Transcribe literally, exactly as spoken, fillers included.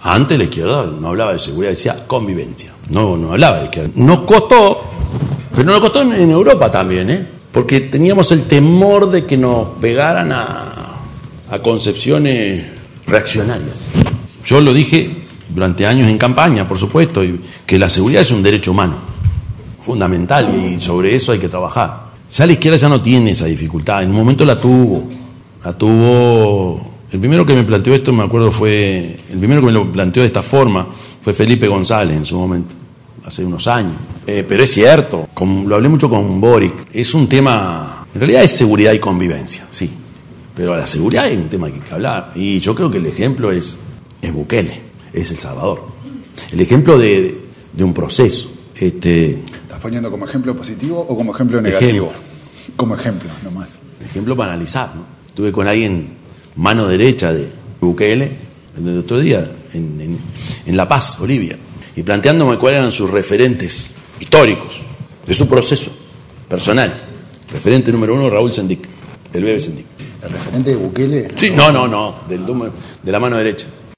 Antes la izquierda no hablaba de seguridad, decía convivencia. No, no hablaba de izquierda. Nos costó, pero nos costó en Europa también, ¿eh? Porque teníamos el temor de que nos pegaran a, a concepciones reaccionarias. Yo lo dije durante años en campaña, por supuesto, y que la seguridad es un derecho humano, fundamental, y sobre eso hay que trabajar. Ya la izquierda ya no tiene esa dificultad, en un momento la tuvo, la tuvo, el primero que me planteó esto, me acuerdo, fue, el primero que me lo planteó de esta forma, fue Felipe González en su momento, hace unos años. Eh, pero es cierto, con, lo hablé mucho con Boric, es un tema, en realidad es seguridad y convivencia, sí, pero la seguridad es un tema que hay que hablar, y yo creo que el ejemplo es, es Bukele, es El Salvador, el ejemplo de, de un proceso. Este, ¿Estás poniendo como ejemplo positivo o como ejemplo negativo? Ejemplo. Como ejemplo, nomás. Ejemplo para analizar, ¿no? Estuve con alguien, mano derecha de Bukele, el otro día, en, en, en La Paz, Bolivia, y planteándome cuáles eran sus referentes históricos de su proceso personal. Referente número uno, Raúl Sendic, del B B Sendic. ¿El referente de Bukele? Sí, no, no, no, del, de la mano derecha.